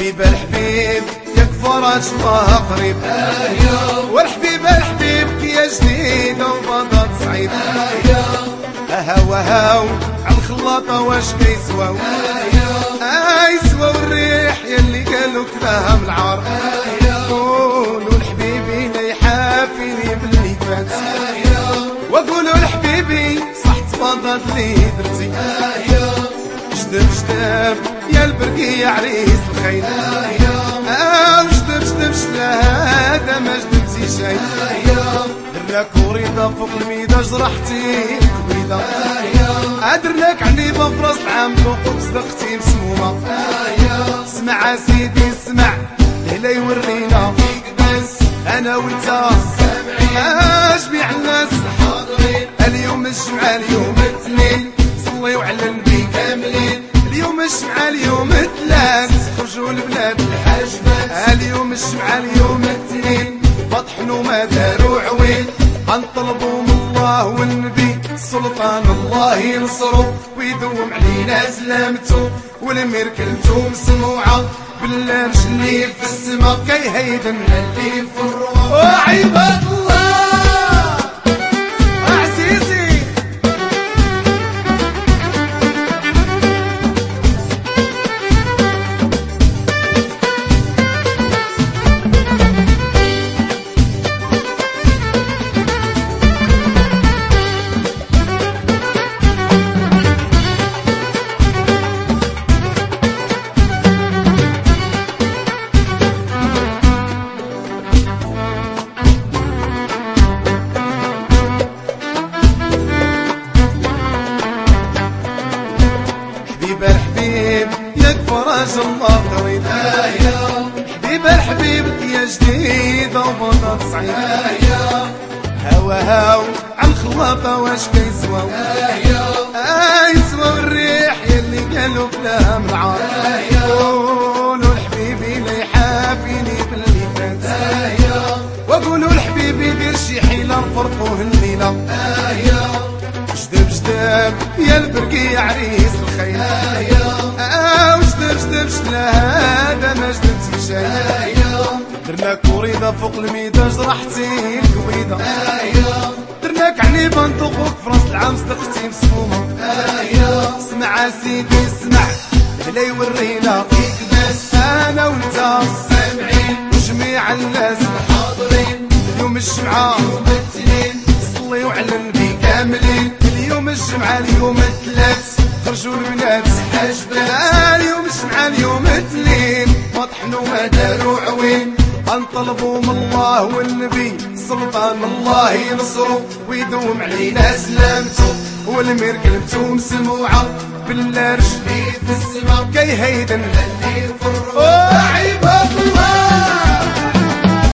حبيب الحبيب ياك فرج الله قريب، والحبيب الحبيب يا جديد وبطل صعيب، هاو هاو عالخلاطة واش كيسواو، يسواو الريح يلي قالو كلاها من العار، قولوا لحبيبي لا يحافيني باللي فات، وقولوا لحبيبي صح تفضل لي درتي، جدب جدب يا البرقية عريس الخيل، جدب جدب شلا هذا ما جدبتي شي، درناك وريضة فوق الميدة جرحتي الكبيدة، درناك عنيبة في راس العام فوق صدقتي مسمومة، اسمع سيدي اسمع لا يورينا انا وانت جميع الناس حاضرين، اليوم الجمعة اليوم الاثنين صليوا على النبي كاملين، اليوم الجمعة اليوم الثلاث خرجوا البلاد الحاجبات، اليوم الجمعة اليوم الاثنين فطحنوا ما داروا عويل، غنطلبوا من الله والنبي سلطان الله ينصروا ويدوم علينا سلامته، والمير كلمته مسموعة باللارج اللي في السما كيهيدن اللي في الروح، عباد الله عزيزي حبيب الحبيب ياك فرج الله قريب، حبيب الحبيب يا جديد وبطل صعيب، هاو هاو عالخلاطة واش كيسواو، يسواو الريح يلي قالو كلاها من العار، قولوا لحبيبي لا يحافيني باللي فات، وقولوا لحبيبي دير شي حيلة نفرقوه الليلة، جدب جدب يا البرقية عريس الخيل، جدب جدب شلا هذا ما جدبتي شي، درناك وريضة فوق الميدة جرحتي الكويدة، درناك عنيبة نطوقوك في راس العام صدقتي مسمومة، اسمع سيدي اسمع لا يورينا فيك بس انا وانت سامعين وجميع الناس الحاضرين، اليوم الجمعة يوم الاثنين صليوا على النبي كاملين، اليوم الجمعة اليوم الثلاث خرجوا البنات حاجبات، اليوم الجمعة اليوم الاثنين فطحنوا ما داروا عوين، غنطلبوا من الله والنبي سلطان الله ينصروا ويدوم علينا سلامته، والمير كلمته مسموعة بالله رجلي في السما كيهيدن اللي في الروح، عباد الله